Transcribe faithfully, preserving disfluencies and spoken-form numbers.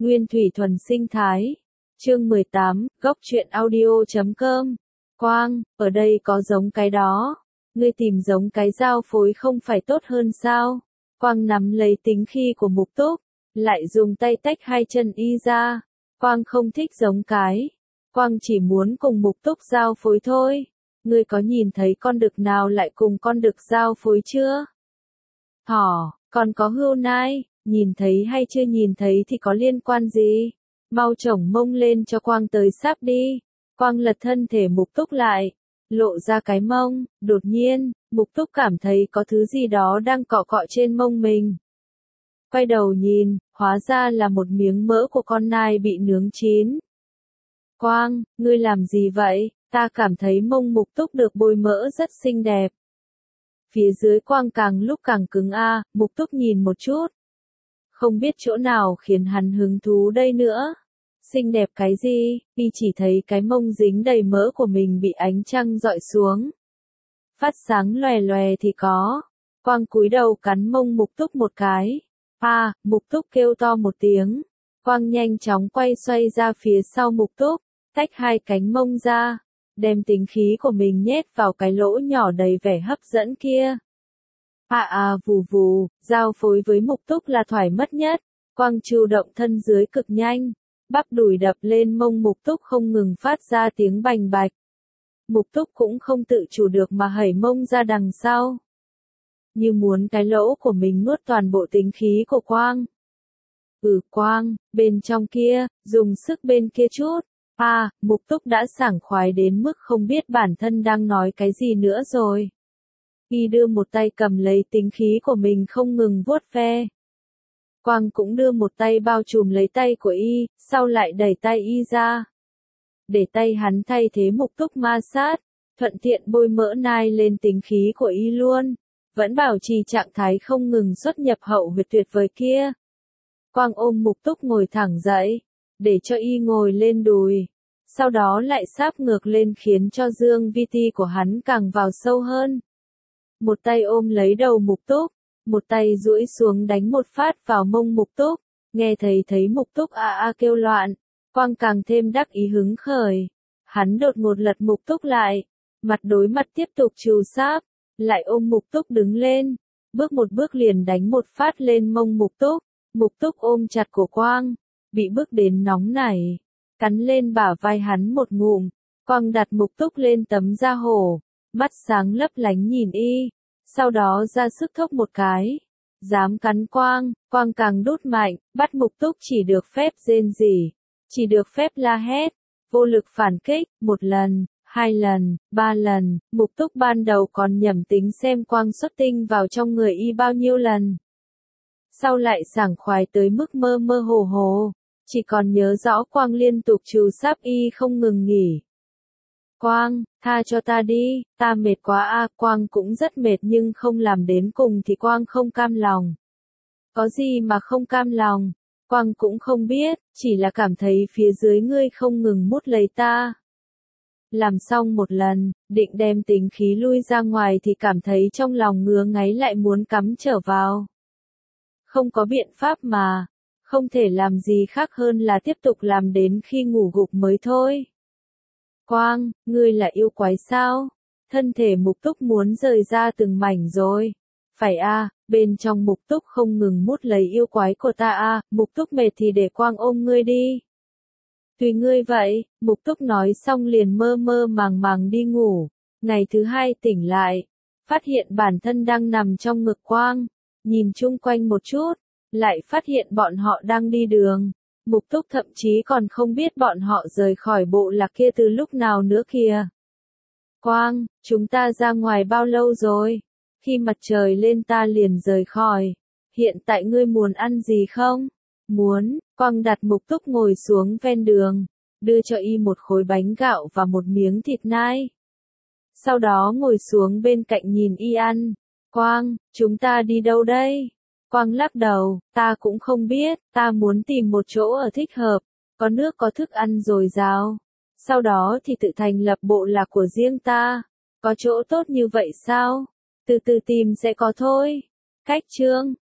Nguyên thủy thuần sinh thái. Chương mười tám, góc truyện audio chấm com. Quang, ở đây có giống cái đó. Ngươi tìm giống cái giao phối không phải tốt hơn sao? Quang nắm lấy tính khí của Mục Túc, lại dùng tay tách hai chân y ra. Quang không thích giống cái. Quang chỉ muốn cùng Mục Túc giao phối thôi. Ngươi có nhìn thấy con đực nào lại cùng con đực giao phối chưa? Thỏ, còn có hươu nai, nhìn thấy hay chưa nhìn thấy thì có liên quan gì? Mau chổng mông lên cho Quang tới sáp đi. Quang lật thân thể Mục Túc lại, lộ ra cái mông, đột nhiên, Mục Túc cảm thấy có thứ gì đó đang cọ cọ trên mông mình. Quay đầu nhìn, hóa ra là một miếng mỡ của con nai bị nướng chín. Quang, ngươi làm gì vậy? Ta cảm thấy mông Mục Túc được bôi mỡ rất xinh đẹp. Phía dưới Quang càng lúc càng cứng a, Mục Túc nhìn một chút. Không biết chỗ nào khiến hắn hứng thú đây nữa. Xinh đẹp cái gì, y chỉ thấy cái mông dính đầy mỡ của mình bị ánh trăng dọi xuống. Phát sáng lòe lòe thì có. Quang cúi đầu cắn mông Mục Túc một cái. À, Mục Túc kêu to một tiếng. Quang nhanh chóng quay xoay ra phía sau Mục Túc, tách hai cánh mông ra, đem tính khí của mình nhét vào cái lỗ nhỏ đầy vẻ hấp dẫn kia. À à vù vù, giao phối với Mục Túc là thoải mát nhất. Quang chủ động thân dưới cực nhanh, bắp đùi đập lên mông Mục Túc không ngừng phát ra tiếng bành bạch. Mục Túc cũng không tự chủ được mà hẩy mông ra đằng sau, như muốn cái lỗ của mình nuốt toàn bộ tính khí của Quang. Ừ Quang, bên trong kia, dùng sức bên kia chút. À, Mục Túc đã sảng khoái đến mức không biết bản thân đang nói cái gì nữa rồi. Y đưa một tay cầm lấy tính khí của mình không ngừng vuốt ve. Quang cũng đưa một tay bao trùm lấy tay của y, sau lại đẩy tay y ra. Để tay hắn thay thế Mục Túc ma sát, thuận tiện bôi mỡ nai lên tính khí của y luôn. Vẫn bảo trì trạng thái không ngừng xuất nhập hậu huyệt tuyệt vời kia. Quang ôm Mục Túc ngồi thẳng dậy, để cho y ngồi lên đùi. Sau đó lại sáp ngược lên khiến cho dương vi ti của hắn càng vào sâu hơn. Một tay ôm lấy đầu Mục Túc, một tay duỗi xuống đánh một phát vào mông Mục Túc. Nghe thấy thấy Mục Túc a a kêu loạn, Quang càng thêm đắc ý hứng khởi. Hắn đột ngột lật Mục Túc lại, mặt đối mặt tiếp tục trù sáp, lại ôm Mục Túc đứng lên, bước một bước liền đánh một phát lên mông Mục Túc. Mục Túc ôm chặt cổ Quang, bị bước đến nóng nảy, cắn lên bả vai hắn một ngụm. Quang đặt Mục Túc lên tấm da hổ, mắt sáng lấp lánh nhìn y, sau đó ra sức thốc một cái. Dám cắn Quang, Quang càng đút mạnh, bắt Mục Túc chỉ được phép rên rỉ, chỉ được phép la hét, vô lực phản kích. Một lần, hai lần, ba lần, Mục Túc ban đầu còn nhẩm tính xem Quang xuất tinh vào trong người y bao nhiêu lần. Sau lại sảng khoái tới mức mơ mơ hồ hồ, chỉ còn nhớ rõ Quang liên tục trù sáp y không ngừng nghỉ. Quang, tha cho ta đi, ta mệt quá a. Quang cũng rất mệt nhưng không làm đến cùng thì Quang không cam lòng. Có gì mà không cam lòng, Quang cũng không biết, chỉ là cảm thấy phía dưới ngươi không ngừng mút lấy ta. Làm xong một lần, định đem tính khí lui ra ngoài thì cảm thấy trong lòng ngứa ngáy lại muốn cắm trở vào. Không có biện pháp mà, không thể làm gì khác hơn là tiếp tục làm đến khi ngủ gục mới thôi. Quang, ngươi là yêu quái sao? Thân thể Mục Túc muốn rời ra từng mảnh rồi. Phải a, bên trong Mục Túc không ngừng mút lấy yêu quái của ta a. Mục Túc mệt thì để Quang ôm ngươi đi. Tùy ngươi vậy. Mục Túc nói xong liền mơ mơ màng màng đi ngủ. Ngày thứ hai tỉnh lại, phát hiện bản thân đang nằm trong ngực Quang. Nhìn chung quanh một chút, lại phát hiện bọn họ đang đi đường. Mục Túc thậm chí còn không biết bọn họ rời khỏi bộ lạc kia từ lúc nào nữa kìa. Quang, chúng ta ra ngoài bao lâu rồi? Khi mặt trời lên ta liền rời khỏi. Hiện tại ngươi muốn ăn gì không? Muốn. Quang đặt Mục Túc ngồi xuống ven đường, đưa cho y một khối bánh gạo và một miếng thịt nai. Sau đó ngồi xuống bên cạnh nhìn y ăn. Quang, chúng ta đi đâu đây? Quang lắc đầu, ta cũng không biết, ta muốn tìm một chỗ ở thích hợp, có nước có thức ăn dồi dào. Sau đó thì tự thành lập bộ lạc của riêng ta. Có chỗ tốt như vậy sao? Từ từ tìm sẽ có thôi. Cách chương